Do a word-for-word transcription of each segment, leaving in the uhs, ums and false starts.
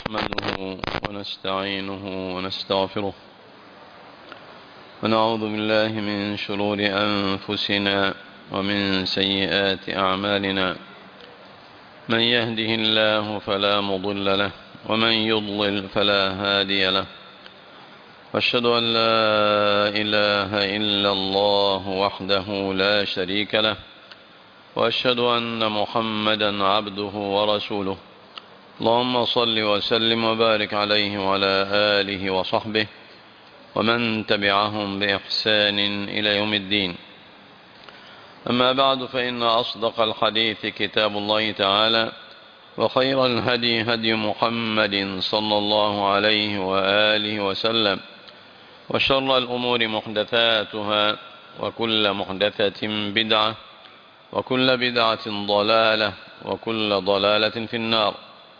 نحمده ونستعينه ونستغفره ونعوذ بالله من شرور أنفسنا ومن سيئات أعمالنا. من يهده الله فلا مضل له ومن يضلل فلا هادي له، واشهد أن لا إله إلا الله وحده لا شريك له، واشهد أن محمدا عبده ورسوله. اللهم صل وسلم وبارك عليه وعلى آله وصحبه ومن تبعهم بإحسان إلى يوم الدين. أما بعد، فإن أصدق الحديث كتاب الله تعالى، وخير الهدي هدي محمد صلى الله عليه وآله وسلم، وشر الأمور محدثاتها، وكل محدثة بدعة، وكل بدعة ضلالة، وكل ضلالة في النار.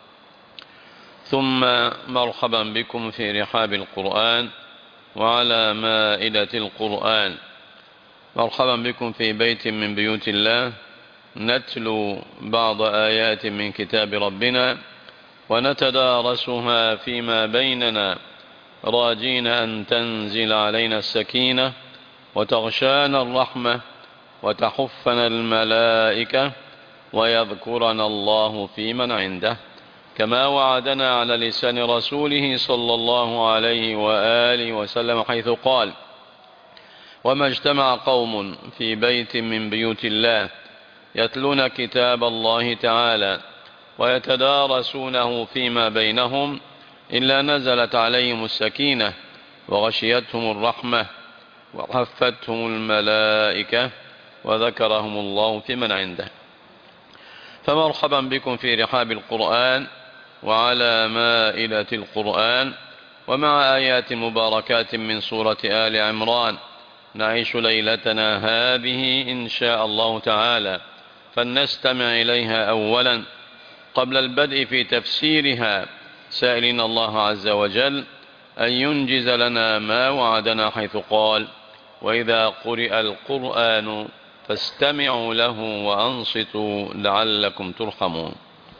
ثم مرحبا بكم في رحاب القرآن وعلى مائدة القرآن. مرحبا بكم في بيت من بيوت الله، نتلو بعض آيات من كتاب ربنا ونتدارسها فيما بيننا، راجين أن تنزل علينا السكينة وتغشانا الرحمة وتحفنا الملائكة ويذكرنا الله في من عنده، كما وعدنا على لسان رسوله صلى الله عليه وآله وسلم، حيث قال: وما اجتمع قوم في بيت من بيوت الله يتلون كتاب الله تعالى ويتدارسونه فيما بينهم إلا نزلت عليهم السكينة وغشيتهم الرحمة وحفتهم الملائكة وذكرهم الله في من عنده. فمرحبا بكم في رحاب القرآن وعلى مائدة القرآن، ومع آيات مباركات من سورة آل عمران نعيش ليلتنا هذه إن شاء الله تعالى، فلنستمع إليها أولا قبل البدء في تفسيرها، سائلين الله عز وجل أن ينجز لنا ما وعدنا، حيث قال: وإذا قرئ القرآن فاستمعوا له وأنصتوا لعلكم ترحمون.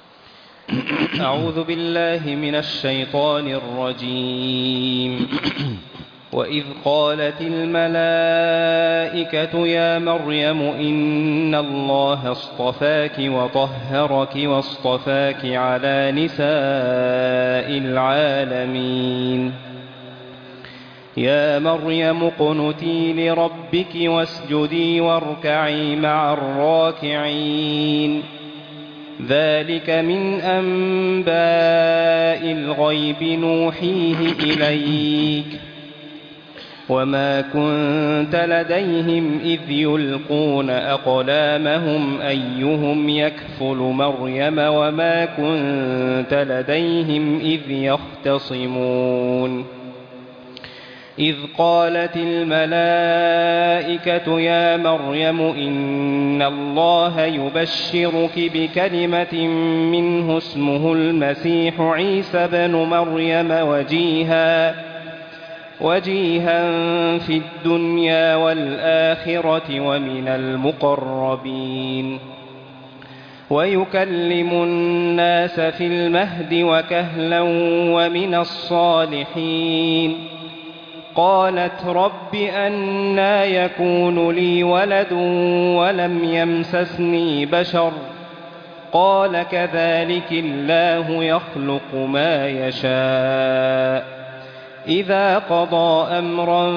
أعوذ بالله من الشيطان الرجيم. وإذ قالت الملائكة يا مريم إن الله اصطفاك وطهرك واصطفاك على نساء العالمين. يا مريم اقنتي لربك واسجدي واركعي مع الراكعين. ذلك من أنباء الغيب نوحيه إليك وما كنت لديهم إذ يلقون أقلامهم أيهم يكفل مريم وما كنت لديهم إذ يختصمون. إذ قالت الملائكة يا مريم إن الله يبشرك بكلمة منه اسمه المسيح عيسى بن مريم وجيها وجيها في الدنيا والآخرة ومن المقربين، ويكلم الناس في المهد وكهلا ومن الصالحين. قالت رب أنى يكون لي ولد ولم يمسسني بشر، قال كذلك الله يخلق ما يشاء، إذا قضى أمرا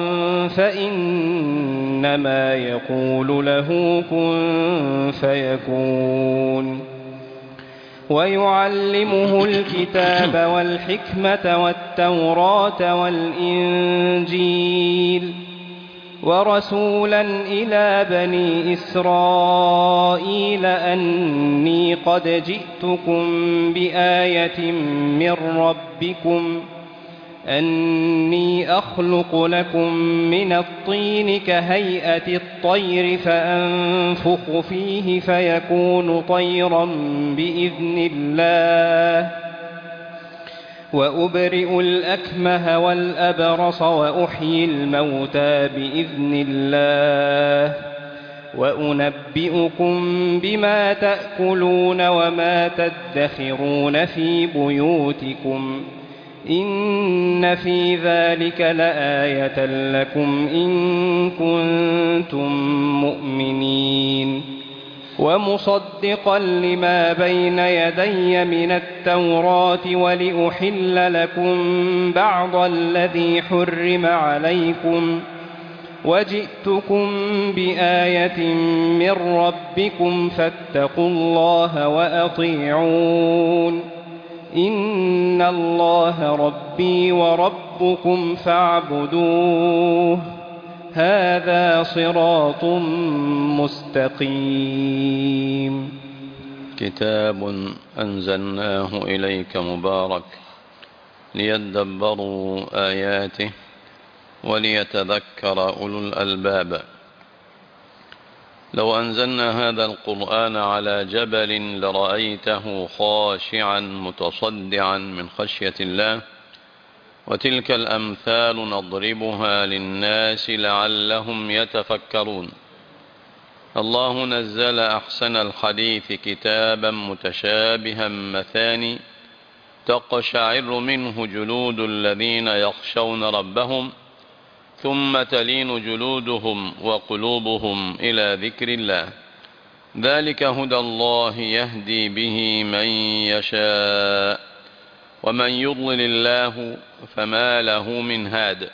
فإنما يقول له كن فيكون. ويعلمه الكتاب والحكمة والتوراة والإنجيل، ورسولا إلى بني إسرائيل أني قد جئتكم بآية من ربكم أني أخلق لكم من الطين كهيئة الطير فأنفخ فيه فيكون طيرا بإذن الله، وأبرئ الأكمه والأبرص وأحيي الموتى بإذن الله، وأنبئكم بما تأكلون وما تدخرون في بيوتكم إن في ذلك لآية لكم إن كنتم مؤمنين ومصدقا لما بين يدي من التوراة ولأحل لكم بعض الذي حرم عليكم وجئتكم بآية من ربكم فاتقوا الله وأطيعون إن الله ربي وربكم فاعبدوه هذا صراط مستقيم. كتاب أنزلناه إليك مبارك ليدبروا آياته وليتذكر أولو الألباب. لو أنزلنا هذا القرآن على جبل لرأيته خاشعا متصدعا من خشية الله، وتلك الأمثال نضربها للناس لعلهم يتفكرون. الله نزل أحسن الحديث كتابا متشابها مثاني تقشعر منه جلود الذين يخشون ربهم ثم تلين جلودهم وقلوبهم إلى ذكر الله. ذلك هدى الله يهدي به من يشاء ومن يضلل الله فما له من هاد.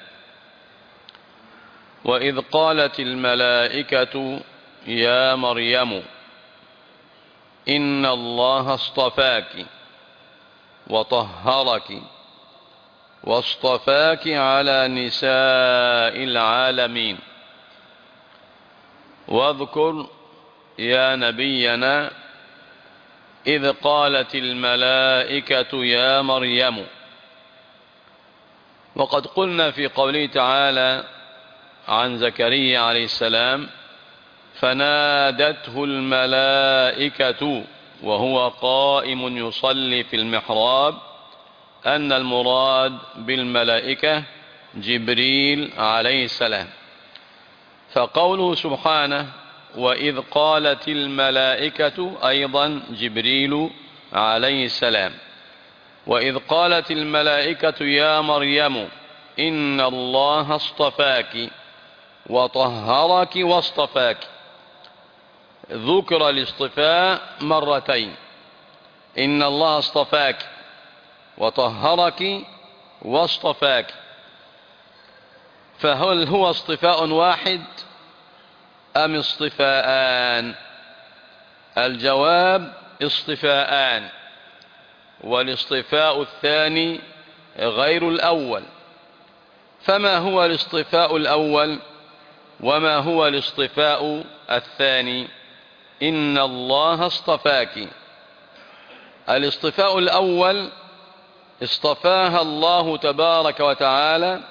وإذ قالت الملائكة يا مريم إن الله اصطفاك وطهرك واصطفاك على نساء العالمين. واذكر يا نبينا إذ قالت الملائكة يا مريم. وقد قلنا في قوله تعالى عن زكريا عليه السلام فنادته الملائكة وهو قائم يصلي في المحراب أن المراد بالملائكة جبريل عليه السلام. فقوله سبحانه وإذ قالت الملائكة أيضا جبريل عليه السلام. وإذ قالت الملائكة يا مريم إن الله اصطفاك وطهرك واصطفاك. ذكر الاصطفاء مرتين، إن الله اصطفاك وطهرك واصطفاك. فهل هو اصطفاء واحد أم اصطفاءان؟ الجواب اصطفاءان، والاصطفاء الثاني غير الأول. فما هو الاصطفاء الأول وما هو الاصطفاء الثاني؟ إن الله اصطفاك. الاصطفاء الأول اصطفاها الله تبارك وتعالى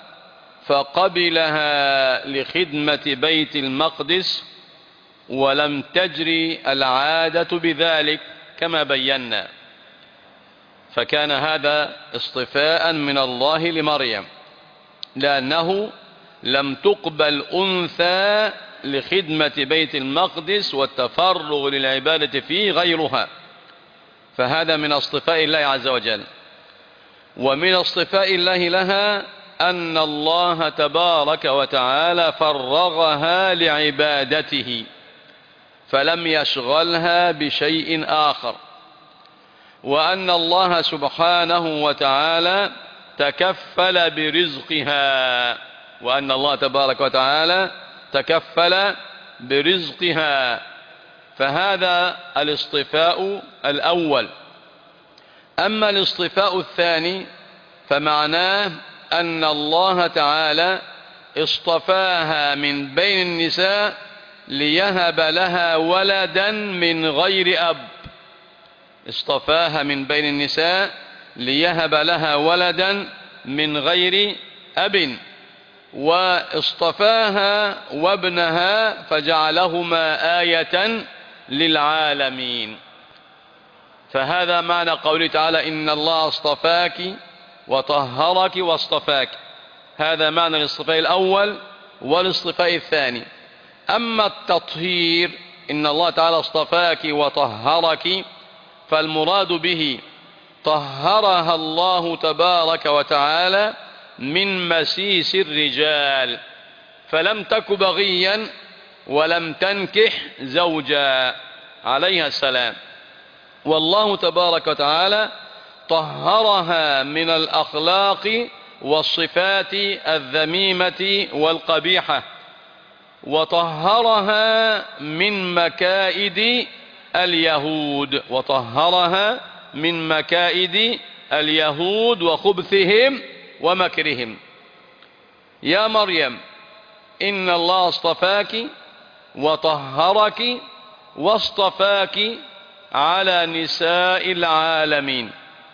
فقبلها لخدمة بيت المقدس، ولم تجري العادة بذلك كما بينا، فكان هذا اصطفاء من الله لمريم، لأنه لم تقبل أنثى لخدمة بيت المقدس والتفرغ للعبادة فيه غيرها، فهذا من اصطفاء الله عز وجل. ومن اصطفاء الله لها أن الله تبارك وتعالى فرغها لعبادته فلم يشغلها بشيء آخر، وأن الله سبحانه وتعالى تكفل برزقها، وأن الله تبارك وتعالى تكفل برزقها. فهذا الاصطفاء الأول. أما الاصطفاء الثاني فمعناه أن الله تعالى اصطفاها من بين النساء ليهب لها ولدا من غير أب. اصطفاها من بين النساء ليهب لها ولدا من غير أب، واصطفاها وابنها فجعلهما آية للعالمين. فهذا معنى قوله تعالى إن الله اصطفاك وطهرك واصطفاك. هذا معنى الاصطفاء الأول والاصطفاء الثاني. أما التطهير إن الله تعالى اصطفاك وطهرك، فالمراد به طهرها الله تبارك وتعالى من مسيس الرجال، فلم تك بغيا ولم تنكح زوجا عليها السلام. والله تبارك وتعالى طهرها من الأخلاق والصفات الذميمة والقبيحة، وطهرها من مكائد اليهود وطهرها من مكائد اليهود وخبثهم ومكرهم. يا مريم إن الله اصطفاك وطهرك واصطفاك على نساء العالمين.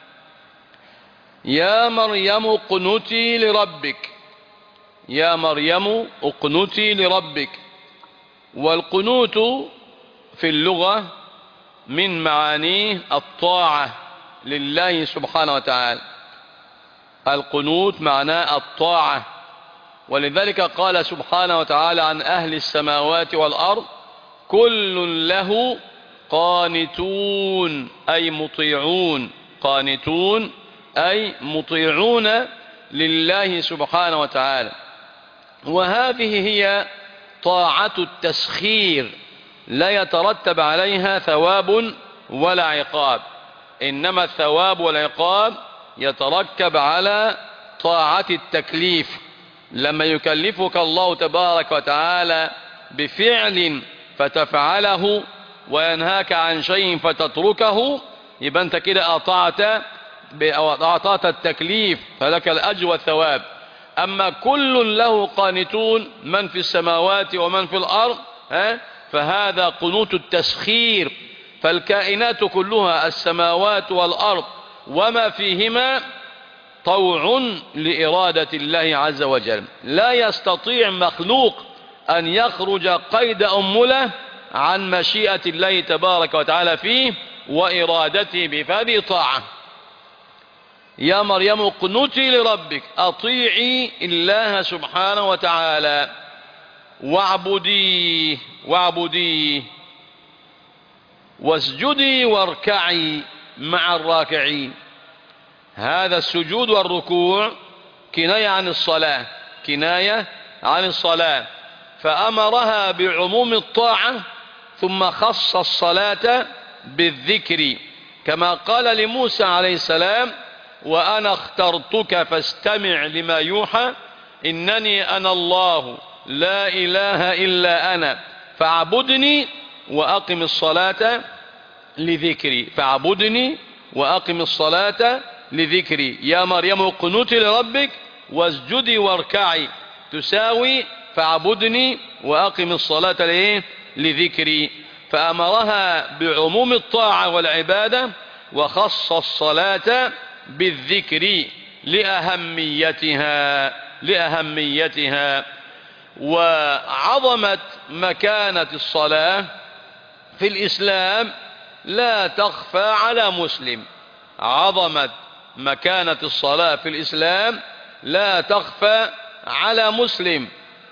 يا مريم اقنتي لربك، يا مريم اقنتي لربك. والقنوت في اللغة من معانيه الطاعة لله سبحانه وتعالى، القنوت معناه الطاعة، ولذلك قال سبحانه وتعالى عن أهل السماوات والأرض كل له قانتون أي مطيعون، قانتون أي مطيعون لله سبحانه وتعالى. وهذه هي طاعة التسخير، لا يترتب عليها ثواب ولا عقاب، إنما الثواب والعقاب يتركب على طاعة التكليف. لما يكلفك الله تبارك وتعالى بفعل فتفعله وينهاك عن شيء فتتركه، يبقى أنت كده أطعت أعطات التكليف، فلك الأجر والثواب. أما كل له قانتون، من في السماوات ومن في الأرض، فهذا قنوت التسخير، فالكائنات كلها السماوات والأرض وما فيهما طوع لإرادة الله عز وجل، لا يستطيع مخلوق أن يخرج قيد أنملة عن مشيئة الله تبارك وتعالى فيه وإرادته بفهذه طاعة. يا مريم اقنتي لربك، أطيعي الله سبحانه وتعالى واعبديه واعبديه واسجدي واركعي مع الراكعين. هذا السجود والركوع كناية عن الصلاة، كناية عن الصلاة، فأمرها بعموم الطاعة ثم خص الصلاة بالذكر، كما قال لموسى عليه السلام وأنا اخترتك فاستمع لما يوحى إنني أنا الله لا إله إلا أنا فاعبدني وأقم الصلاة لذكري، فاعبدني وأقم الصلاة لذكري. يا مريم اقنتي لربك واسجدي واركعي، تساوي فاعبدني وأقم الصلاة لذكري. فأمرها بعموم الطاعة والعبادة وخص الصلاة بالذكر لأهميتها لأهميتها وعظمة مكانة الصلاة في الإسلام لا تخفى على مسلم. عظمة مكانة الصلاة في الإسلام لا تخفى على مسلم،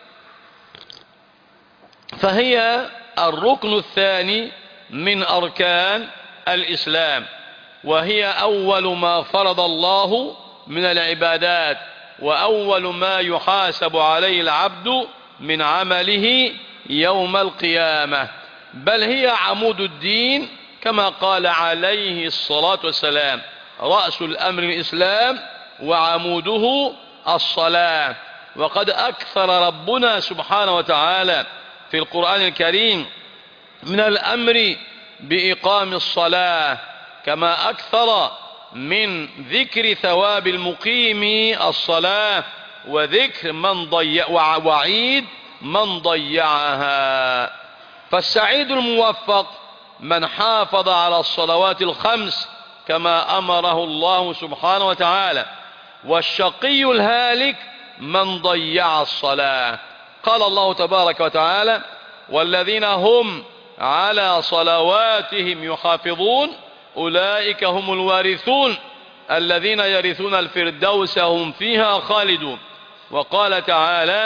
فهي الركن الثاني من أركان الإسلام، وهي أول ما فرض الله من العبادات وأول ما يحاسب عليه العبد من عمله يوم القيامة، بل هي عمود الدين كما قال عليه الصلاة والسلام رأس الأمر الإسلام وعموده الصلاة. وقد أكثر ربنا سبحانه وتعالى في القرآن الكريم من الأمر بإقام الصلاة، كما أكثر من ذكر ثواب المقيم الصلاة وذكر من ضيع وعيد من ضيعها. فالسعيد الموفق من حافظ على الصلوات الخمس كما أمره الله سبحانه وتعالى، والشقي الهالك من ضيع الصلاة. قال الله تبارك وتعالى والذين هم على صلواتهم يحافظون أولئك هم الوارثون الذين يرثون الفردوس هم فيها خالدون. وقال تعالى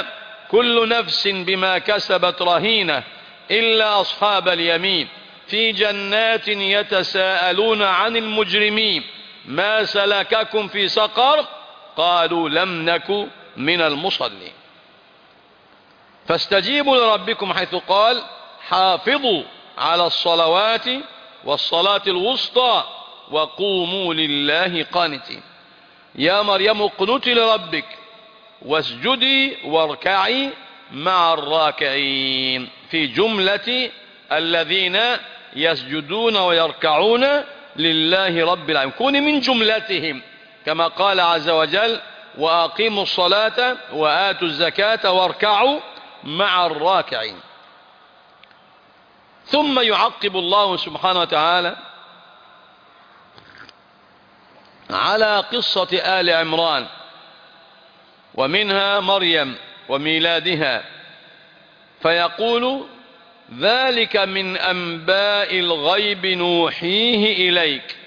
كل نفس بما كسبت رهينة إلا أصحاب اليمين في جنات يتساءلون عن المجرمين ما سلككم في سقر قالوا لم نك من المصلين فاستجيبوا لربكم حيث قال حافظوا على الصلوات والصلاة الوسطى وقوموا لله قانتين يا مريم اقنتي لربك واسجدي واركعي مع الراكعين في جملة الذين يسجدون ويركعون لله رب العالمين كوني من جملتهم كما قال عز وجل وأقيموا الصلاة وآتوا الزكاة واركعوا مع الراكعين. ثم يعقب الله سبحانه وتعالى على قصة آل عمران ومنها مريم وميلادها فيقول ذلك من أنباء الغيب نوحيه إليك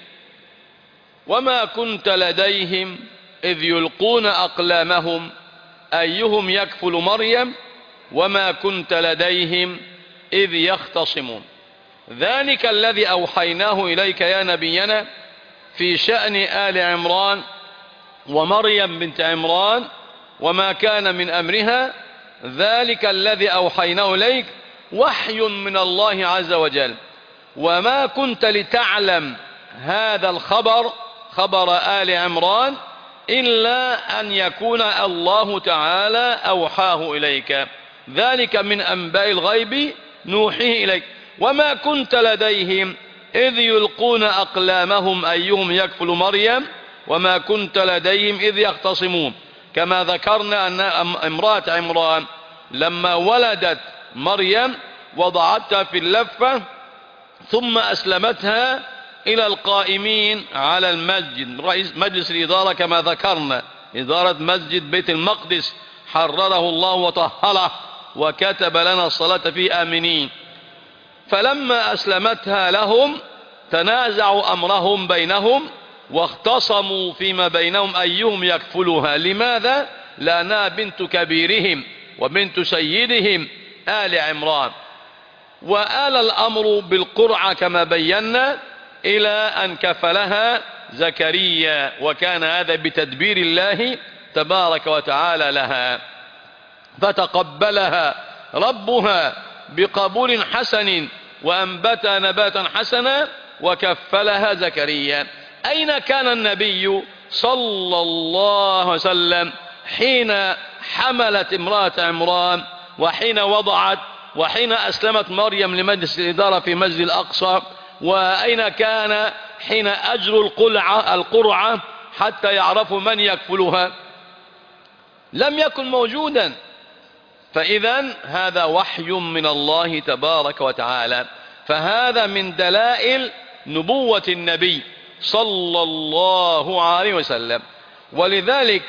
وما كنت لديهم إذ يلقون أقلامهم أيهم يكفل مريم وما كنت لديهم إذ يختصمون ذلك الذي أوحيناه إليك يا نبينا في شأن آل عمران ومريم بنت عمران وما كان من أمرها ذلك الذي أوحيناه إليك وحي من الله عز وجل وما كنت لتعلم هذا الخبر خبر آل عمران إلا أن يكون الله تعالى أوحاه إليك ذلك من أنباء الغيب نوحيه إليك وما كنت لديهم إذ يلقون أقلامهم أيهم يكفل مريم وما كنت لديهم إذ يختصمون كما ذكرنا أن امرأة عمران لما ولدت مريم وضعتها في اللفة ثم أسلمتها إلى القائمين على المسجد رئيس مجلس الإدارة كما ذكرنا إدارة مسجد بيت المقدس حرره الله وطهره وكتب لنا الصلاة فيه آمنين فلما أسلمتها لهم تنازعوا أمرهم بينهم واختصموا فيما بينهم أيهم يكفلها لماذا؟ لأنها بنت كبيرهم وبنت سيدهم آل عمران وآل الأمر بالقرعة كما بينا إلى أن كفلها زكريا وكان هذا بتدبير الله تبارك وتعالى لها فتقبلها ربها بقبول حسن وأنبتها نباتا حسنا وكفلها زكريا. أين كان النبي صلى الله عليه وسلم حين حملت امرأة عمران وحين وضعت وحين أسلمت مريم لمجلس الإدارة في مسجد الأقصى وأين كان حين أجروا القرعة, القرعة حتى يعرفوا من يكفلها؟ لم يكن موجودا. فإذا هذا وحي من الله تبارك وتعالى فهذا من دلائل نبوة النبي صلى الله عليه وسلم. ولذلك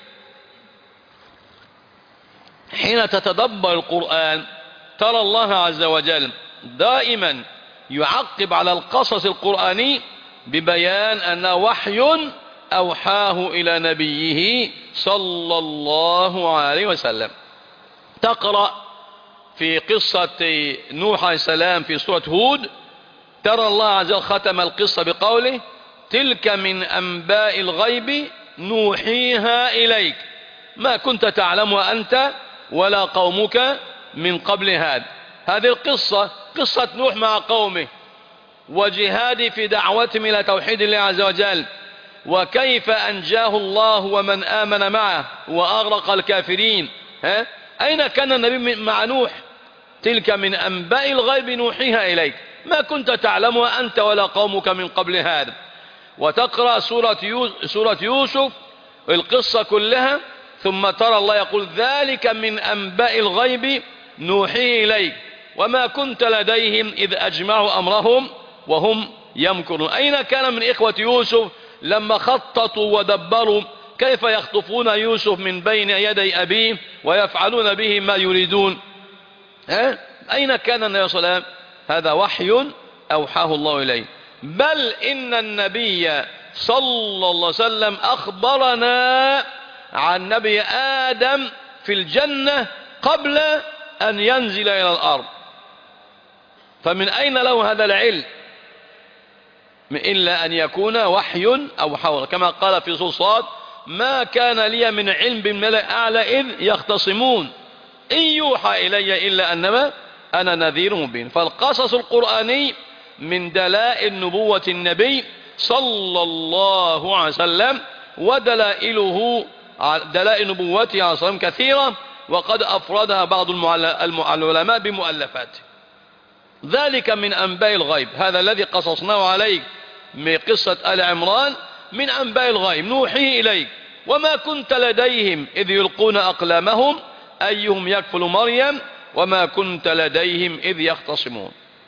حين تتدبر القرآن ترى الله عز وجل دائما يعقب على القصص القرآني ببيان أن وحي أوحاه إلى نبيه صلى الله عليه وسلم. تقرأ في قصة نوح عليه السلام في سورة هود ترى الله عز وجل ختم القصة بقوله تلك من أنباء الغيب نوحيها إليك ما كنت تعلمها أنت ولا قومك من قبل هذا. هذه القصة قصة نوح مع قومه وجهاد في دعوتهم إلى توحيد الله عز وجل وكيف أنجاه الله ومن آمن معه وأغرق الكافرين. ها؟ أين كان النبي مع نوح؟ تلك من أنباء الغيب نوحيها إليك ما كنت تعلمها أنت ولا قومك من قبل هذا. وتقرأ سورة يوسف, سورة يوسف القصة كلها ثم ترى الله يقول ذلك من أنباء الغيب نوحيه إليك وما كنت لديهم إذ أجمعوا أمرهم وهم يمكرون. أين كان من إخوة يوسف لما خططوا ودبروا كيف يخطفون يوسف من بين يدي أبيه ويفعلون به ما يريدون؟ ها؟ أين كان النبي صلى الله عليه وسلم؟ هذا وحي أوحاه الله إليه. بل إن النبي صلى الله عليه وسلم أخبرنا عن نبي آدم في الجنة قبل أن ينزل إلى الأرض. فمن أين له هذا العلم إلا أن يكون وحي أو حول، كما قال في سورة صاد: ما كان لي من علم بالملأ أعلى إذ يختصمون إن يوحى إلي إلا أنما أنا نذير مبين. فالقصص القرآني من دلائل نبوة النبي صلى الله عليه وسلم، ودلائله دلائل نبوته عليه الصلاة والسلام كثيرة، وقد أفردها بعض العلماء بمؤلفات. ذلك من أنباء الغيب، هذا الذي قصصناه عليك من قصة آل عمران من أنباء الغيب نوحيه إليك. وما كنت لديهم إذ يلقون أقلامهم أيهم يكفل مريم وما كنت لديهم إذ يختصمون.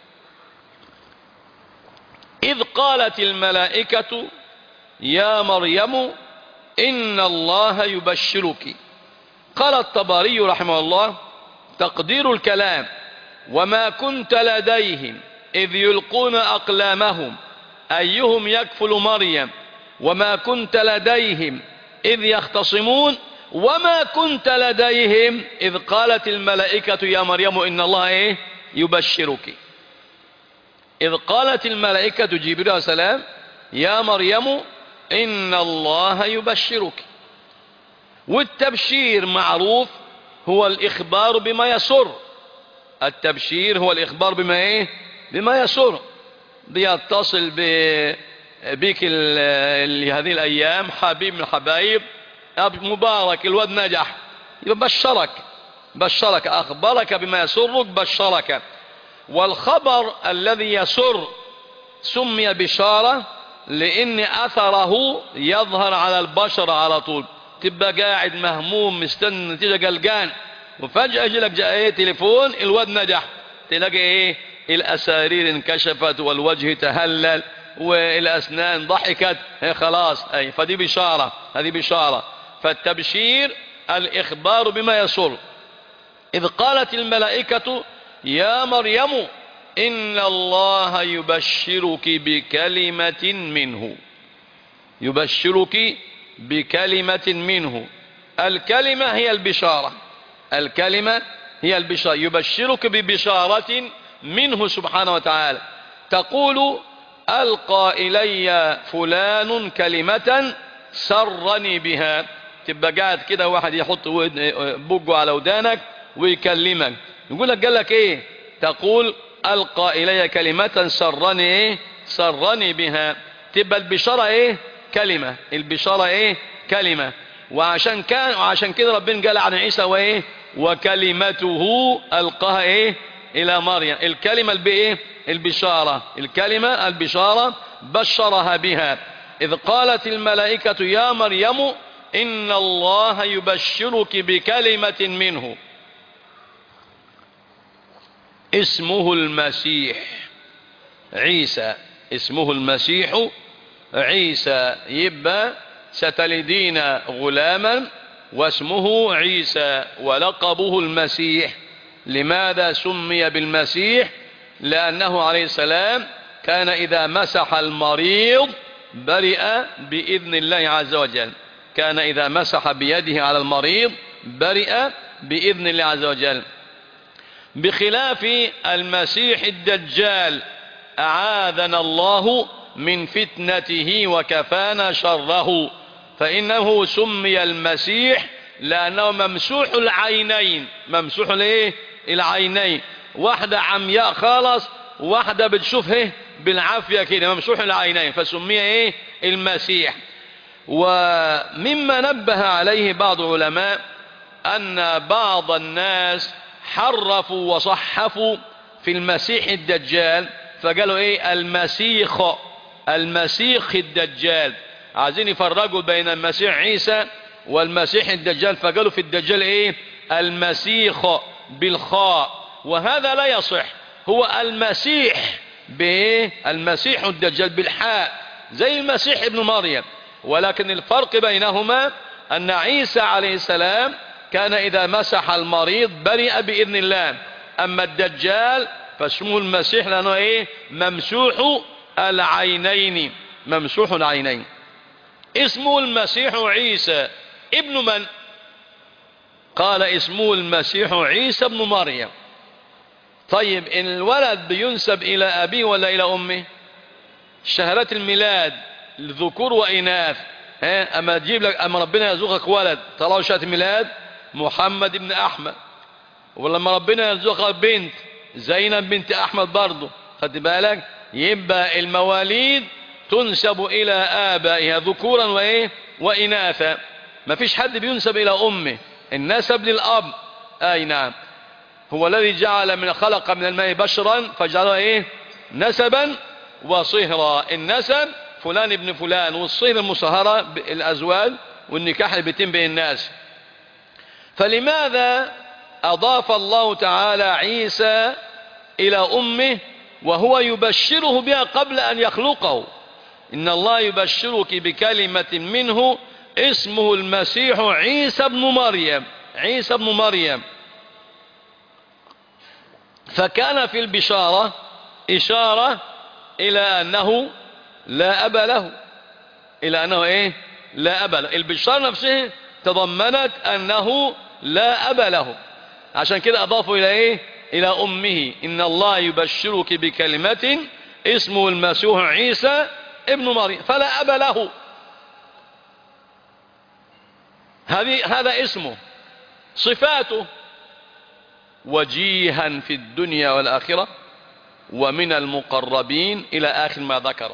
إذ قالت الملائكة يا مريم إن الله يبشرك. قال الطبري رحمه الله: تقدير الكلام: وما كنت لديهم إذ يلقون أقلامهم أيهم يكفل مريم وما كنت لديهم إذ يختصمون وما كنت لديهم إذ قالت الملائكة يا مريم إن الله إيه يبشرك. إذ قالت الملائكة جبريل عليه السلام يا مريم إن الله يبشرك. والتبشير معروف هو الإخبار بما يسر. التبشير هو الإخبار بما إيه بما يسر. بيتصل بك هذه الأيام حبيب من الحبايب مبارك الواد نجح، يبشرك بشرك أخبرك بما يسرك بشرك. والخبر الذي يسر سمي بشارة لأن أثره يظهر على البشر على طول. تبقى قاعد مهموم مستني نتيجة قلقان، وفجأة يجي لك جاء ايه تليفون الواد نجح، تلاقي ايه الأسارير انكشفت والوجه تهلل والأسنان ضحكت، ايه خلاص اي فدي بشارة. هذه بشارة. فالتبشير الإخبار بما يسر. إذ قالت الملائكة يا مريم إن الله يبشرك بكلمة منه. يبشرك بكلمة منه. الكلمة هي البشارة. الكلمة هي البشارة. يبشرك ببشارة منه سبحانه وتعالى. تقول ألقى إلي فلان كلمة سرني بها. تبقى قاعد كده واحد يحط بقه على ودانك ويكلمك، يقول لك قال لك ايه؟ تقول ألقى إلي كلمة سرني ايه سرني بها. تبقى البشارة ايه كلمة. البشارة ايه كلمة. وعشان كان وعشان كده ربنا قال عن عيسى وايه وكلمته ألقاها ايه إلى مريم. الكلمة بايه البشارة. الكلمة البشارة بشرها بها. إذ قالت الملائكة يا مريم إن الله يبشرك بكلمة منه اسمه المسيح عيسى. اسمه المسيح عيسى. يبقى ستلدين غلاما واسمه عيسى ولقبه المسيح. لماذا سمي بالمسيح؟ لأنه عليه السلام كان إذا مسح المريض برئ بإذن الله عز وجل. كان إذا مسح بيده على المريض برئ بإذن الله عز وجل. بخلاف المسيح الدجال أعاذنا الله من فتنته وكفانا شره. فإنه سمي المسيح لأنه ممسوح العينين. ممسوح الايه العينين. واحدة عمياء خالص، واحدة بتشوفه بالعافية كده، ممسوح العينين، فسمي ايه المسيح. ومما نبه عليه بعض العلماء أن بعض الناس حرفوا وصحفوا في المسيح الدجال، فقالوا ايه المسيخ المسيخ الدجال. عايزين يفرقوا بين المسيح عيسى والمسيح الدجال، فقالوا في الدجال ايه المسيخ بالخاء، وهذا لا يصح. هو المسيح بايه المسيح الدجال بالحاء زي المسيح ابن مريم. ولكن الفرق بينهما أن عيسى عليه السلام كان إذا مسح المريض برئ بإذن الله. أما الدجال فاسمه المسيح لأنه إيه ممسوح العينين. ممسوح العينين. اسمه المسيح عيسى ابن من؟ قال اسمه المسيح عيسى بن مريم. طيب إن الولد بينسب إلى أبيه ولا إلى أمه؟ شهادات الميلاد لذكور وإناث، ها أما تجيب لك أما ربنا يرزقك ولد طلعوا شهادة ميلاد محمد بن أحمد، ولما ربنا يرزقك بنت زينب بنت أحمد برضه، خد بالك؟ يبقى المواليد تنسب إلى آبائها ذكورا وإيه وإناثا، ما فيش حد بينسب إلى أمه، النسب للأب. أي نعم، هو الذي جعل من خلق من الماء بشرا فجعله إيه نسبا وصهرا. النسب فلان ابن فلان، والصهر المصهرة الأزواج والنكاح اللي بيتم بين الناس. فلماذا أضاف الله تعالى عيسى إلى أمه وهو يبشره بها قبل أن يخلقه؟ إن الله يبشرك بكلمة منه اسمه المسيح عيسى بن مريم، عيسى بن مريم. فكان في البشارة إشارة إلى أنه لا أب له، إلى أنه إيه لا أب له. البشارة نفسه تضمنت أنه لا أب له، عشان كده أضافوا إلى إيه إلى أمه. إن الله يبشرك بكلمة اسمه المسيح عيسى ابن مريم، فلا أب له. هذه هذا اسمه. صفاته: وجيها في الدنيا والآخرة ومن المقربين إلى آخر ما ذكر.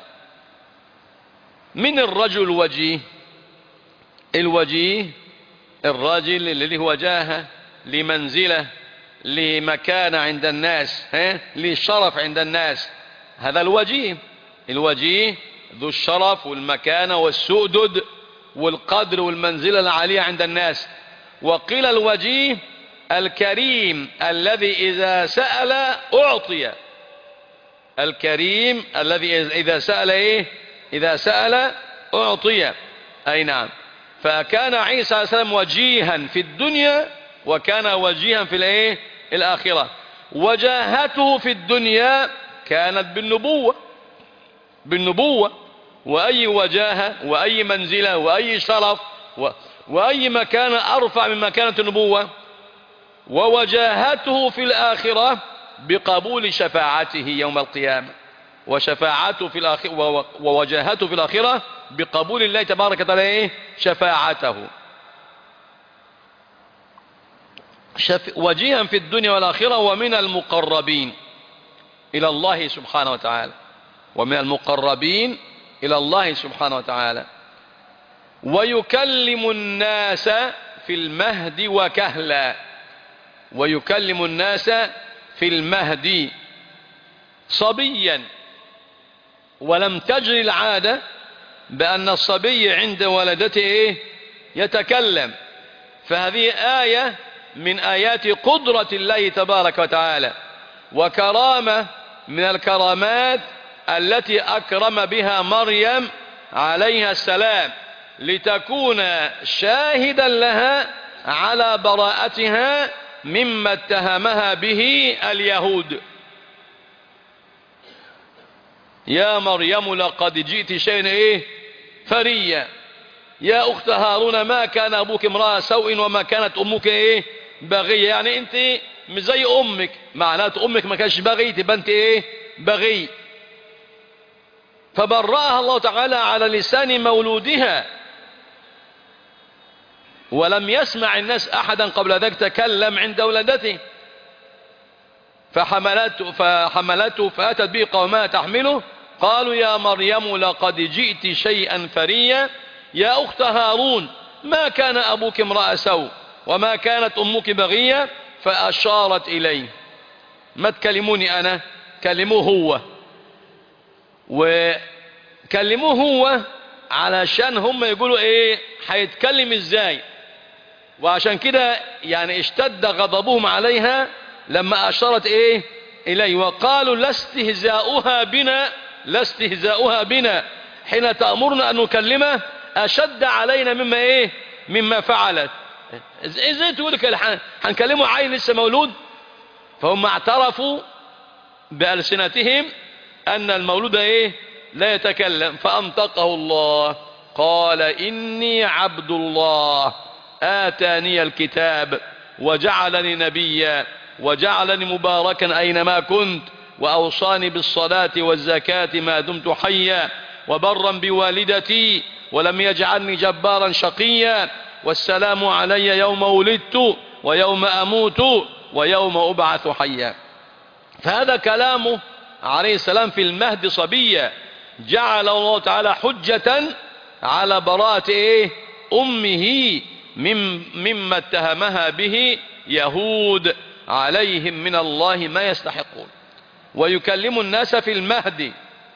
من الرجل وجيه؟ الوجيه الراجل اللي هو وجاهه، لمنزله، لمكانة عند الناس، ها للشرف عند الناس، هذا الوجيه. الوجيه ذو الشرف والمكانة والسؤدد والقدر والمنزلة العالية عند الناس. وقيل الوجيه الكريم الذي إذا سأل أعطي، الكريم الذي إذا سأل إيه إذا سأل أعطي. أي نعم. فكان عيسى عليه السلام وجيها في الدنيا وكان وجيها في الإيه الآخرة. وجاهته في الدنيا كانت بالنبوة، بالنبوة، وأي وجاهة وأي منزلة وأي شرف و... وأي مكان أرفع من مكانة النبوة. ووجاهته في الآخرة بقبول شفاعته يوم القيامة، وشفاعته في الآخرة ووجاهته في الآخرة بقبول الله تبارك وتعالى شفاعته. شف... وجيها في الدنيا والآخرة ومن المقربين إلى الله سبحانه وتعالى، ومن المقربين إلى الله سبحانه وتعالى. ويكلم الناس في المهد وكهلا، ويكلم الناس في المهد صبيا، ولم تجري العادة بأن الصبي عند ولدته إيه يتكلم. فهذه آية من آيات قدرة الله تبارك وتعالى، وكرامة من الكرامات التي أكرم بها مريم عليها السلام، لتكون شاهدا لها على براءتها مما اتهمها به اليهود. يا مريم لقد جئت شيئا ايه فريا، يا اخت هارون ما كان ابوك امرأ سوء وما كانت امك ايه بغية. يعني انت مش زي امك، معناته امك ما كانش بغي، تبقى انت ايه بغي. فبرأها الله تعالى على لسان مولودها، ولم يسمع الناس احدا قبل ذلك تكلم عند ولادته. فحملته فحملته فاتت به قومها تحمله، قالوا يا مريم لقد جئت شيئا فريا، يا اخت هارون ما كان ابوك امرأ سوء وما كانت امك بغية. فاشارت اليه، ما تكلموني انا، كلموه هو. وكلموه هو علشان هم يقولوا ايه هيتكلم ازاي. وعشان كده يعني اشتد غضبهم عليها لما اشارت ايه اليه، وقالوا لاستهزاؤها بنا لاستهزاؤها بنا حين تأمرنا ان نكلمه اشد علينا مما ايه مما فعلت. ازاي تقول لك هنكلمه عيل لسه مولود؟ فهم اعترفوا بألسنتهم ان المولود ايه لا يتكلم. فأنطقه الله قال إني عبد الله آتاني الكتاب وجعلني نبيا وجعلني مباركا أينما كنت وأوصاني بالصلاة والزكاة ما دمت حيا وبرا بوالدتي ولم يجعلني جبارا شقيا والسلام علي يوم ولدت ويوم أموت ويوم أبعث حيا. فهذا كلامه عليه السلام في المهد صبيا، جعل الله تعالى حجة على براءة إيه؟ أمه مم مما اتهمها به يهود عليهم من الله ما يستحقون. ويكلم الناس في المهد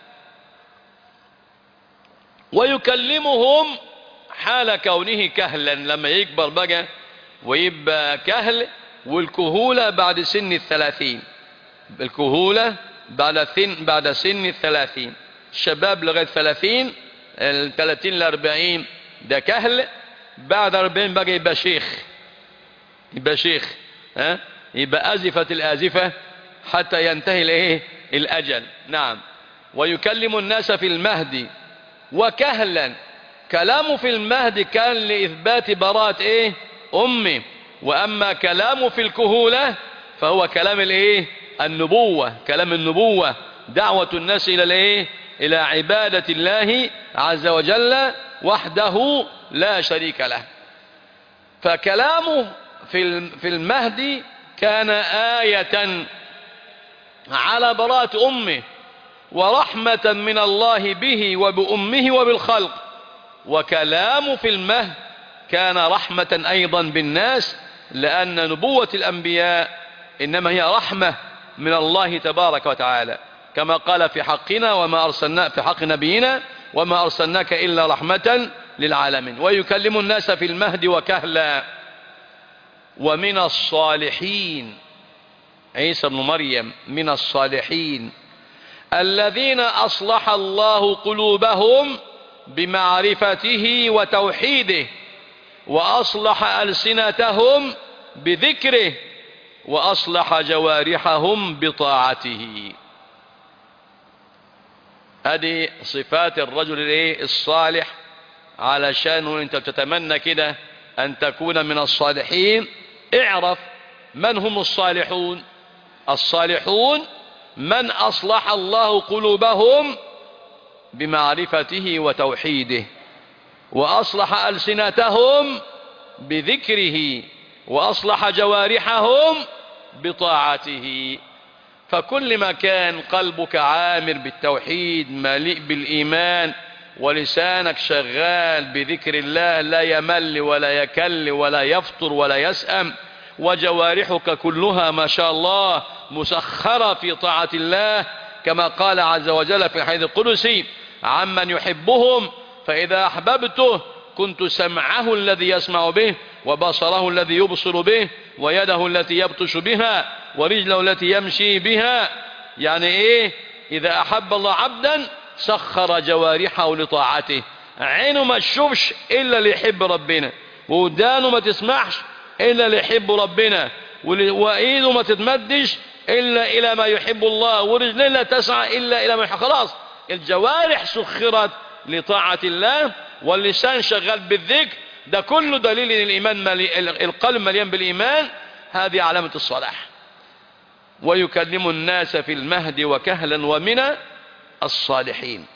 ويكلمهم حال كونه كهلا، لما يكبر بقى ويبقى كهل. والكهولة بعد سن الثلاثين، الكهولة بعد سن بعد سن الثلاثين. الشباب لغاية ثلاثين، الثلاثين لأربعين ده كهل، بعد أربعين بقى يبقى شيخ، يبقى شيخ ها، يبقى أزفت الآزفة حتى ينتهي الايه الأجل. نعم. ويكلم الناس في المهد وكهلا. كلامه في المهد كان لإثبات براءة ايه أمه، وأما كلامه في الكهولة فهو كلام الايه النبوة، كلام النبوة، دعوة الناس إلى الايه إلى عبادة الله عز وجل وحده لا شريك له. فكلامه في في المهد كان آية على براءة أمه ورحمة من الله به وبأمه وبالخلق. وكلامه في المهد كان رحمة أيضا بالناس، لأن نبوة الأنبياء إنما هي رحمة من الله تبارك وتعالى، كما قال في حقنا وما أرسلنا في حق نبينا وما أرسلناك إلا رحمة للعالمين. ويكلم الناس في المهد وكهلا. ومن الصالحين، عيسى بن مريم من الصالحين الذين أصلح الله قلوبهم بمعرفته وتوحيده وأصلح ألسنتهم بذكره وأصلح جوارحهم بطاعته. هذه صفات الرجل الصالح. علشان انت تتمنى كده أن تكون من الصالحين، اعرف من هم الصالحون. الصالحون من أصلح الله قلوبهم بمعرفته وتوحيده وأصلح ألسنتهم بذكره وأصلح جوارحهم بطاعته. فكل ما كان قلبك عامر بالتوحيد مليء بالإيمان ولسانك شغال بذكر الله لا يمل ولا يكل ولا يفطر ولا يسأم، وجوارحك كلها ما شاء الله مسخرة في طاعة الله، كما قال عز وجل في الحديث القدسي عمن يحبهم فإذا أحببته كنت سمعه الذي يسمع به وبصره الذي يبصر به ويده التي يبطش بها ورجله التي يمشي بها. يعني ايه؟ إذا أحب الله عبدا سخر جوارحه لطاعته. عينه ما تشوفش إلا اللي يحب ربنا، ودانه ما تسمعش إلا اللي يحب ربنا، وإيده ما تتمدش إلا إلى ما يحب الله، ورجله لا تسعى إلا إلى ما يحب. خلاص الجوارح سخرت لطاعة الله، واللسان شغال بالذكر. ده كله دليل ان الإيمان ملي... القلب مليان بالإيمان. هذه علامة الصلاح. ويكلم الناس في المهد وكهلا ومن الصالحين.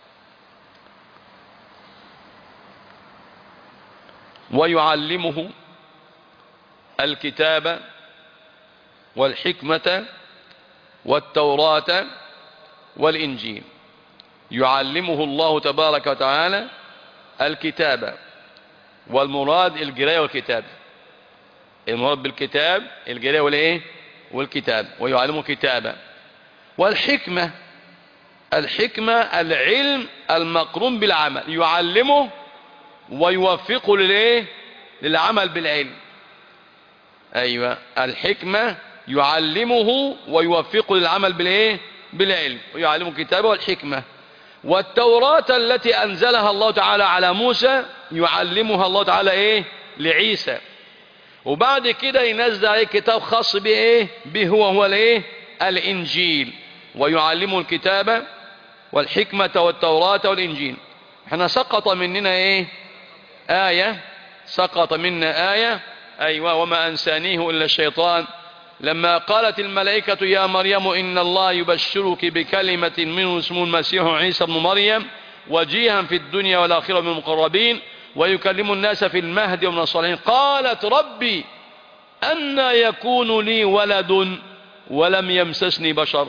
ويعلمه الكتاب والحكمة والتوراة والإنجيل. يعلمه الله تبارك وتعالى الكتاب، والمراد القراءة والكتاب. المراد بالكتاب القراءة والايه والكتاب. ويعلمه كتابا. والحكمة، الحكمة العلم المقرون بالعمل. يعلمه ويوفقه للايه للعمل بالعلم. ايوه، الحكمة يعلمه ويوفقه للعمل بالايه بالعلم. ويعلمه الكتاب والحكمة. والتوراة التي أنزلها الله تعالى على موسى يعلمها الله تعالى إيه لعيسى. وبعد كده ينزل عليه كتاب خاص بإيه به هو هو الإيه الإنجيل. ويعلمه الكتاب والحكمة والتوراة والإنجيل. احنا سقط مننا إيه آية، سقط منا آية أيوة وما أنسانيه إلا الشيطان لما قالت الملائكة يا مريم إن الله يبشرك بكلمة منه اسمه المسيح عيسى بن مريم وجيها في الدنيا والآخرة من المقربين ويكلم الناس في المهد ومن الصالحين قالت ربي أن يكون لي ولد ولم يمسسني بشر.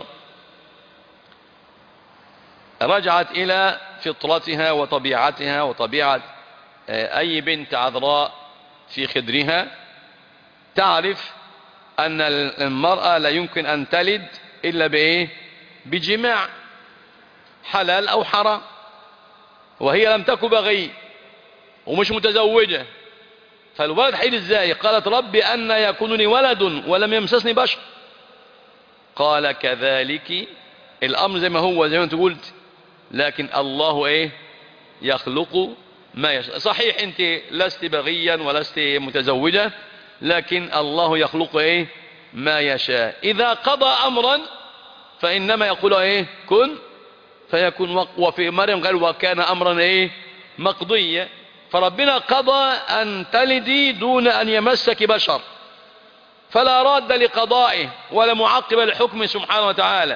رجعت إلى فطرتها وطبيعتها وطبيعة أي بنت عذراء في خدرها، تعرف أن المرأة لا يمكن أن تلد إلا بإيه؟ بجماع حلال أو حرام، وهي لم تكن بغي ومش متزوجة، فالولد حيل ازاي؟ قالت ربي أن يكون لي ولد ولم يمسسني بشر. قال كذلك الأمر زي ما هو زي ما انت قلت، لكن الله ايه يخلق ما يشاء. صحيح انت لست بغيا ولست متزوجة، لكن الله يخلق ايه ما يشاء. إذا قضى أمرا فإنما يقول ايه كن فيكون. وفي مريم قال وكان أمرا ايه مقضيا، فربنا قضى أن تلدي دون أن يمسك بشر، فلا راد لقضائه ولا معقب لحكمه سبحانه وتعالى.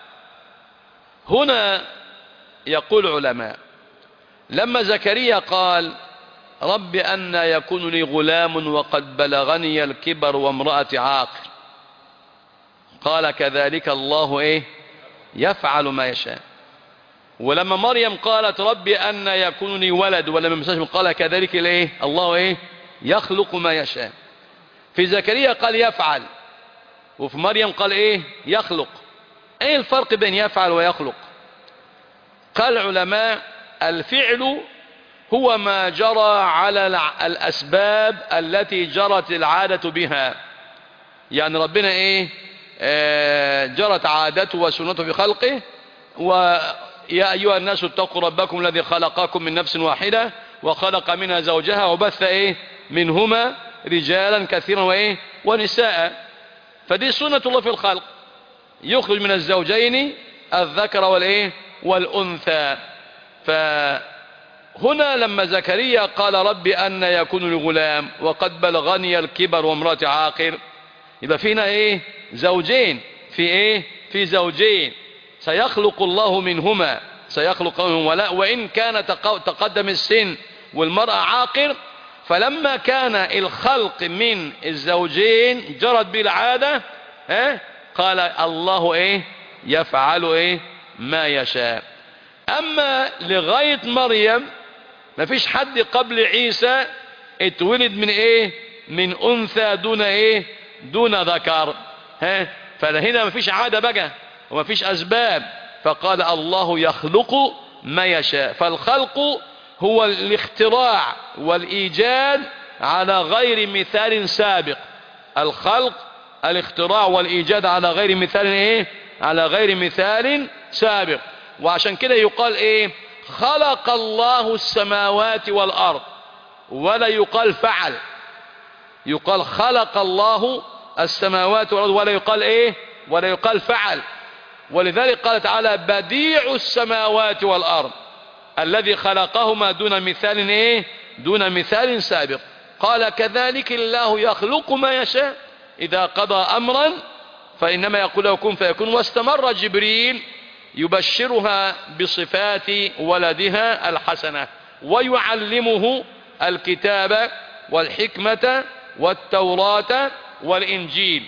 هنا يقول علماء لما زكريا قال رب أن يكون لي غلام وقد بلغني الكبر وامرأتي عاقر، قال كذلك الله ايه يفعل ما يشاء. ولما مريم قالت ربي أن يكون لي ولد ولم يمسسني، قال كذلك الايه الله ايه يخلق ما يشاء. في زكريا قال يفعل، وفي مريم قال ايه يخلق. ايه الفرق بين يفعل ويخلق؟ قال العلماء الفعل هو ما جرى على الأسباب التي جرت العادة بها، يعني ربنا ايه آه جرت عادته وسنته في خلقه. ويا أيها الناس اتقوا ربكم الذي خلقكم من نفس واحدة وخلق منها زوجها وبث ايه منهما رجالا كثيرا وايه ونساء. فدي سنة الله في الخلق، يخرج من الزوجين الذكر والايه والأنثى. فهنا لما زكريا قال ربي أن يكون لي غلام وقد بلغني الكبر وامرأتي عاقر، يبقى فينا ايه زوجين، في ايه في زوجين سيخلق الله منهما سيخلق منهم ولا وإن كان تقدم السن والمرأة عاقر. فلما كان الخلق من الزوجين جرت بالعادة اه قال الله ايه يفعل ايه ما يشاء. اما لغاية مريم ما فيش حد قبل عيسى اتولد من ايه من انثى دون ايه دون ذكر ها. فهنا ما فيش عادة بقى وما فيش اسباب، فقال الله يخلق ما يشاء. فالخلق هو الاختراع والايجاد على غير مثال سابق. الخلق الاختراع والايجاد على غير مثال ايه على غير مثال سابق. وعشان كده يقال ايه خلق الله السماوات والارض، ولا يقال فعل. يقال خلق الله السماوات والارض ولا يقال ايه ولا يقال فعل. ولذلك قال تعالى بديع السماوات والارض الذي خلقهما دون مثال ايه دون مثال سابق. قال كذلك الله يخلق ما يشاء اذا قضى امرا فانما يقول له كن فيكون. واستمر جبريل يبشرها بصفات ولدها الحسنة ويعلمه الكتاب والحكمة والتوراة والإنجيل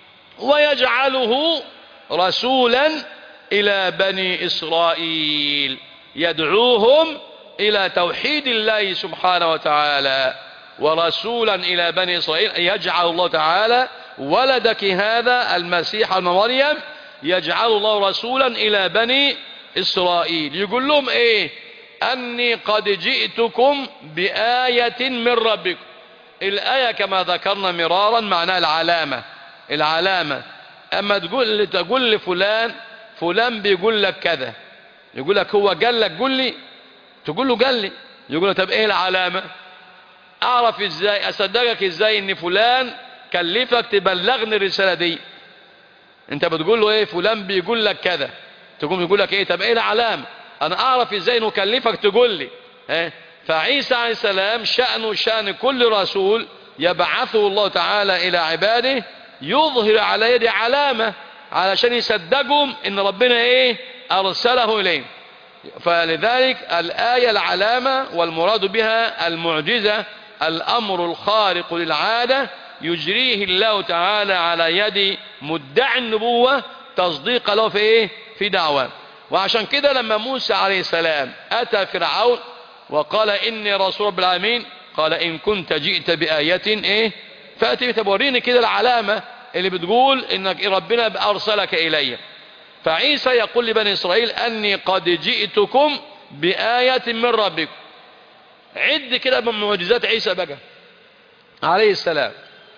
ويجعله رسولا إلى بني إسرائيل يدعوهم إلى توحيد الله سبحانه وتعالى. ورسولا إلى بني إسرائيل يجعل الله تعالى ولدك هذا المسيح ابن مريم يجعل الله رسولا إلى بني إسرائيل. يقول لهم إيه أني قد جئتكم بآية من ربكم. الآية كما ذكرنا مرارا معناها العلامة. العلامة أما تقول تقول لفلان فلان بيقول لك كذا، يقول لك هو قال لك قل لي، تقول له قال لي، يقول له طب إيه العلامة؟ أعرف إزاي أصدقك إزاي إن فلان كلفك تبلغني الرسالة دي؟ انت بتقول له ايه فلان بيقول لك كذا، تقوم يقول لك ايه طب ايه العلامه؟ انا اعرف ازاي نكلفك تقول لي اه؟ فعيسى عليه السلام شأنه شأن كل رسول يبعثه الله تعالى إلى عباده يظهر على يد علامة علشان يصدقهم إن ربنا إيه أرسله إليه. فلذلك الآية العلامة والمراد بها المعجزة، الأمر الخارق للعادة يجريه الله تعالى على يد مدعي النبوة تصديق له في إيه في دعوة. وعشان كده لما موسى عليه السلام أتى فرعون وقال إني رسول رب العالمين، قال إن كنت جئت بآية إيه فأتي بتوريني كده العلامة اللي بتقول إنك ربنا أرسلك إلي. فعيسى يقول لبني إسرائيل أني قد جئتكم بآية من ربكم. عد كده من معجزات عيسى بقى عليه السلام.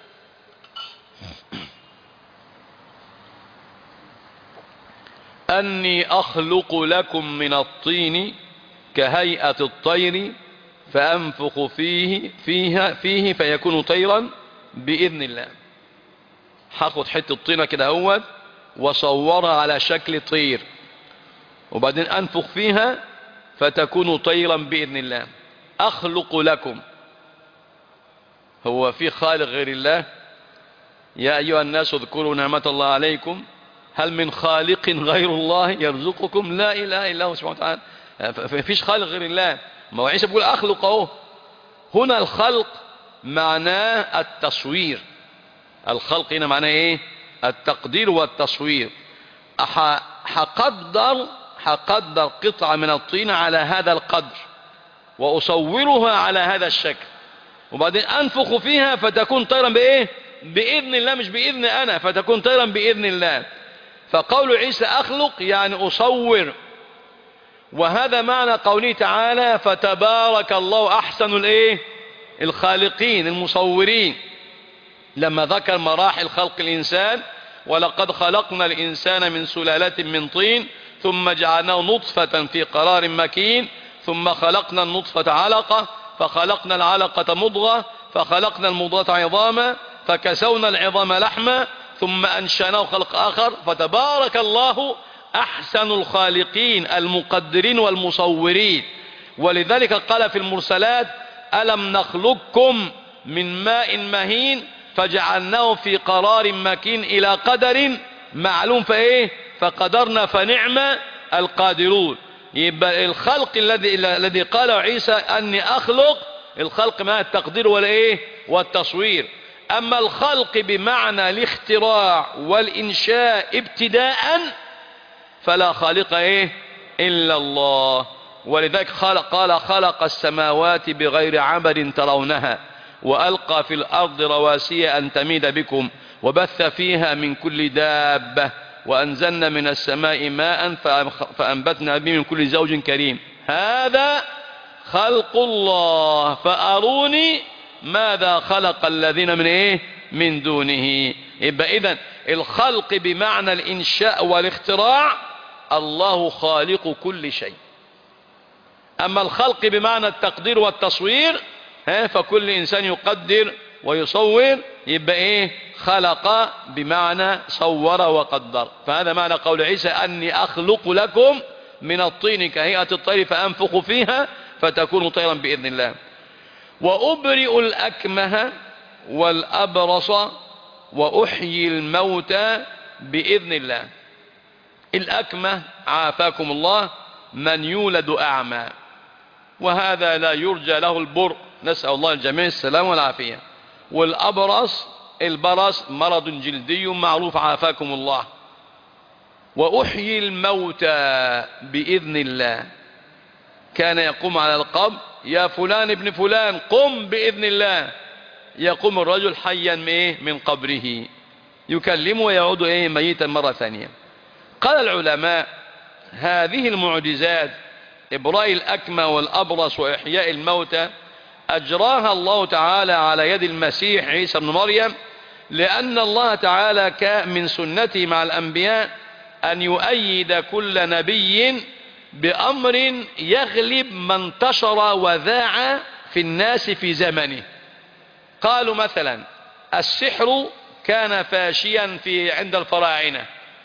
أني أخلق لكم من الطين كهيئة الطير فأنفخ فيه فيها فيه فيكون طيرا بإذن الله. هاخد حتة الطينة كده اهوت وصورها على شكل طير، وبعدين أنفخ فيها فتكون طيرا بإذن الله. أخلق لكم، هو في خالق غير الله؟ يا أيها الناس اذكروا نعمة الله عليكم هل من خالق غير الله يرزقكم؟ لا إله إلا هو سبحانه وتعالى. فيش خالق غير الله. ما هو عيسى بيقول أخلق أهو. هنا الخلق معناه التصوير. الخلق هنا معناه إيه؟ التقدير والتصوير. حقدر حقدر قطعة من الطين على هذا القدر وأصورها على هذا الشكل، وبعدين أنفخ فيها فتكون طيرا بإيه؟ بإذن الله، مش بإذن أنا، فتكون طيرا بإذن الله. فقول عيسى أخلق يعني أصور. وهذا معنى قوله تعالى فتبارك الله أحسن الإيه؟ الخالقين المصورين، لما ذكر مراحل خلق الإنسان ولقد خلقنا الإنسان من سلالة من طين ثم جعلناه نطفة في قرار مكين ثم خلقنا النطفة علقة فخلقنا العلقة مضغة فخلقنا المضغة عظاما فكسونا العظام لحما ثم أنشأناه خلق آخر فتبارك الله أحسن الخالقين المقدرين والمصورين. ولذلك قال في المرسلات ألم نخلقكم من ماء مهين فجعلناه في قرار مكين إلى قدر معلوم فإيه فقدرنا فنعم القادرون. يبقى الخلق الذي الذي قاله عيسى أني أخلق، الخلق مع التقدير والإيه والتصوير. أما الخلق بمعنى الاختراع والإنشاء ابتداء فلا خالق إيه إلا الله. ولذلك خلق قال خلق السماوات بغير عمد ترونها وألقى في الأرض رواسي أن تميد بكم وبث فيها من كل دابة وأنزلنا من السماء ماء فأنبتنا به من كل زوج كريم. هذا خلق الله فأروني ماذا خلق الذين من إيه من دونه. يبقى إذن الخلق بمعنى الإنشاء والاختراع الله خالق كل شيء. أما الخلق بمعنى التقدير والتصوير فكل إنسان يقدر ويصور، يبقى إيه خلق بمعنى صور وقدر. فهذا معنى قول عيسى أني أخلق لكم من الطين كهيئة الطير فأنفخ فيها فتكون طيرا بإذن الله. وأبرئ الأكمه والأبرص وأحيي الموتى بإذن الله. الأكمه عافاكم الله من يولد أعمى، وهذا لا يرجى له البر، نسأل الله الجميع السلام والعافية. والأبرص البرص مرض جلدي معروف عافاكم الله. وأحيي الموتى بإذن الله. كان يقوم على القبر يا فلان ابن فلان قم بإذن الله، يقوم الرجل حيا من قبره يكلمه ويعود إيه ميتا مرة ثانية. قال العلماء هذه المعجزات إبراء الأكمى والأبرص وإحياء الموتى أجراها الله تعالى على يد المسيح عيسى بن مريم، لأن الله تعالى كان من سنته مع الأنبياء أن يؤيد كل نبي بأمر يغلب من انتشر وذاع في الناس في زمنه. قالوا مثلا السحر كان فاشيا في عند الفراعنة،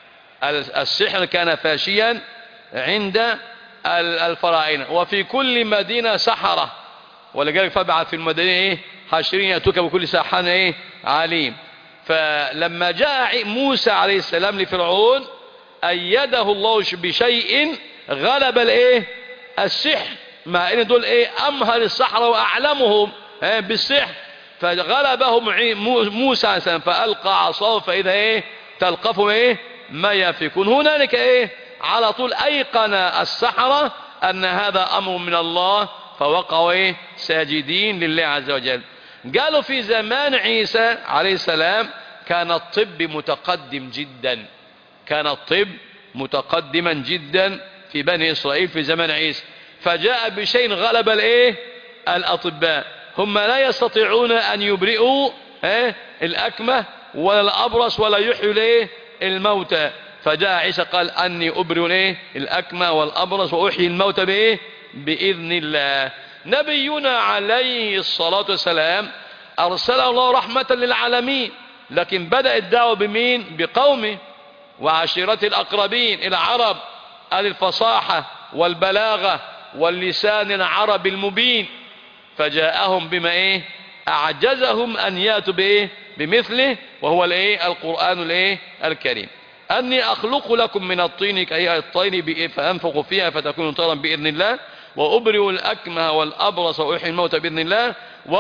السحر كان فاشيا عند الفراعنة وفي كل مدينة سحرة، ولذلك فبعث في المدينة إيه حاشرين يأتوك بكل ساحر ايه عليم. فلما جاء موسى عليه السلام لفرعون أيده الله بشيء غلب الايه السحر، مع ان دول ايه امهر السحرة واعلمهم ايه بالسحر، فغلبهم موسى عليه السلام فألقى عصاه فإذا ايه تلقفهم ايه ما يفكون. هنالك ايه على طول ايقن السحرة ان هذا امر من الله، فوقعوا ايه ساجدين لله عز وجل. قالوا في زمان عيسى عليه السلام كان الطب متقدم جدا، كان الطب متقدما جدا في بني إسرائيل في زمان عيسى، فجاء بشيء غلب الايه الأطباء. هم لا يستطيعون أن يبرئوا ايه الأكمة ولا الأبرص ولا يحيوا الايه الموتى، فجاء عيسى قال أني أبرئ الايه الأكمة والأبرص وأحيي الموتى بايه بإذن الله. نبينا عليه الصلاة والسلام أرسله الله رحمة للعالمين، لكن بدأ الدعوة بمين؟ بقومه وعشيرته الأقربين العرب، أهل الفصاحة والبلاغة واللسان العربي المبين، فجاءهم بما إيه أعجزهم أن يأتوا بإيه بمثله، وهو الإيه القرآن الإيه الكريم. أني أخلق لكم من الطين كهيئة الطير فأنفخ فيها فتكون طيرا بإذن الله، وأبرئ الأكمه والأبرص وأحيي الموتى بإذن الله،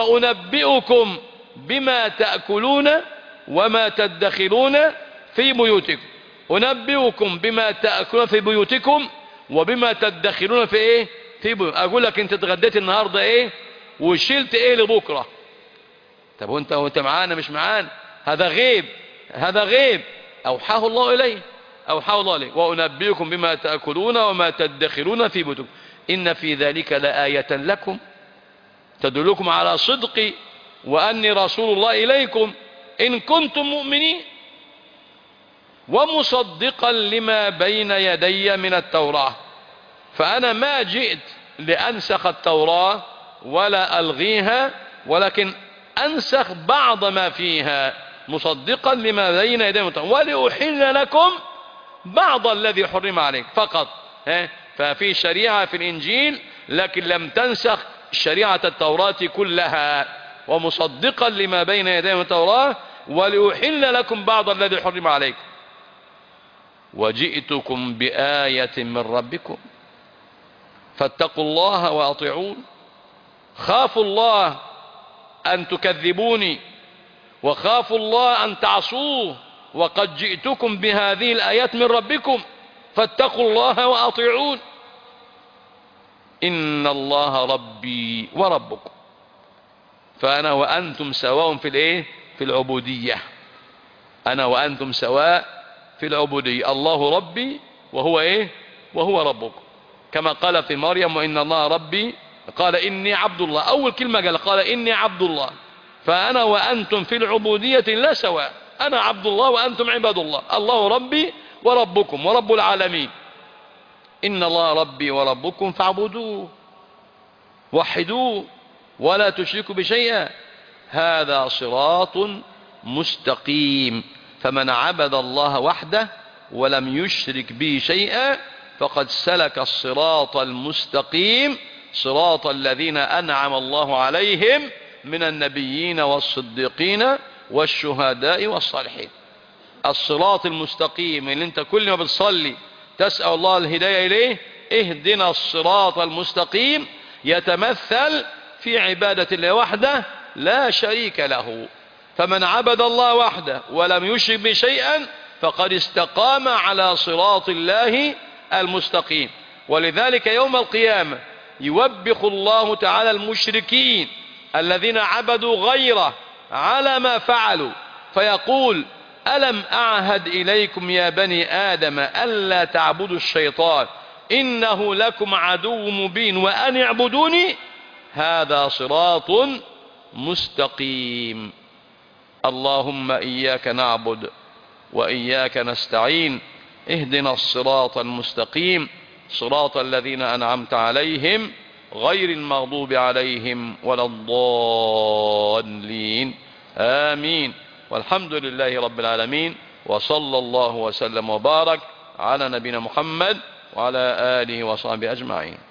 وأنبئكم بما تأكلون وما تدخرون في بيوتكم. أنبئكم بما تأكلون في بيوتكم وبما تدخرون في إيه في بيوتكم. أقول لك أنت اتغديت النهاردة إيه وشلت إيه لبكرة. طب وأنت وأنت معانا مش معانا؟ هذا غيب، هذا غيب أوحاه الله إليه، أوحاه الله إليه. وأنبئكم بما تأكلون وما تدخرون في بيوتكم إن في ذلك لآية لكم تدلكم على صدقي وأني رسول الله إليكم إن كنتم مؤمنين ومصدقا لما بين يدي من التوراة. فأنا ما جئت لأنسخ التوراة ولا ألغيها، ولكن أنسخ بعض ما فيها مصدقا لما بين يدي من التوراة ولأحل لكم بعض الذي حرم عليك فقط. ففي شريعة في الإنجيل لكن لم تنسخ شريعة التوراة كلها، ومصدقا لما بين يدي من التوراة ولأحل لكم بعض الذي حرم عليكم وجئتكم بآية من ربكم فاتقوا الله وأطيعون. خافوا الله أن تكذبوني وخافوا الله أن تعصوه، وقد جئتكم بهذه الآيات من ربكم فاتقوا الله وأطيعون. إن الله ربي وربكم فأنا وأنتم سواء في الإيه في العبودية، أنا وأنتم سواء في العبودية. الله ربي وهو إيه وهو ربكم، كما قال في مريم وإن الله ربي قال إني عبد الله. أول كلمة قال قال إني عبد الله، فأنا وأنتم في العبودية لا سواء، أنا عبد الله وأنتم عباد الله. الله ربي وربكم ورب العالمين. إن الله ربي وربكم فاعبدوه وحدوه ولا تشركوا بشيئا هذا صراط مستقيم. فمن عبد الله وحده ولم يشرك به شيئا فقد سلك الصراط المستقيم، صراط الذين أنعم الله عليهم من النبيين والصديقين والشهداء والصالحين. الصراط المستقيم اللي انت كل ما بتصلي تسأل الله الهداية إليه، اهدنا الصراط المستقيم، يتمثل في عبادة الله وحده لا شريك له. فمن عبد الله وحده ولم يشرك به شيئا فقد استقام على صراط الله المستقيم. ولذلك يوم القيامة يوبخ الله تعالى المشركين الذين عبدوا غيره على ما فعلوا، فيقول ألم أعهد إليكم يا بني آدم ألا تعبدوا الشيطان إنه لكم عدو مبين وأن اعبدوني هذا صراط مستقيم. اللهم إياك نعبد وإياك نستعين، اهدنا الصراط المستقيم صراط الذين أنعمت عليهم غير المغضوب عليهم ولا الضالين آمين. والحمد لله رب العالمين، وصلى الله وسلم وبارك على نبينا محمد وعلى آله وصحبه أجمعين.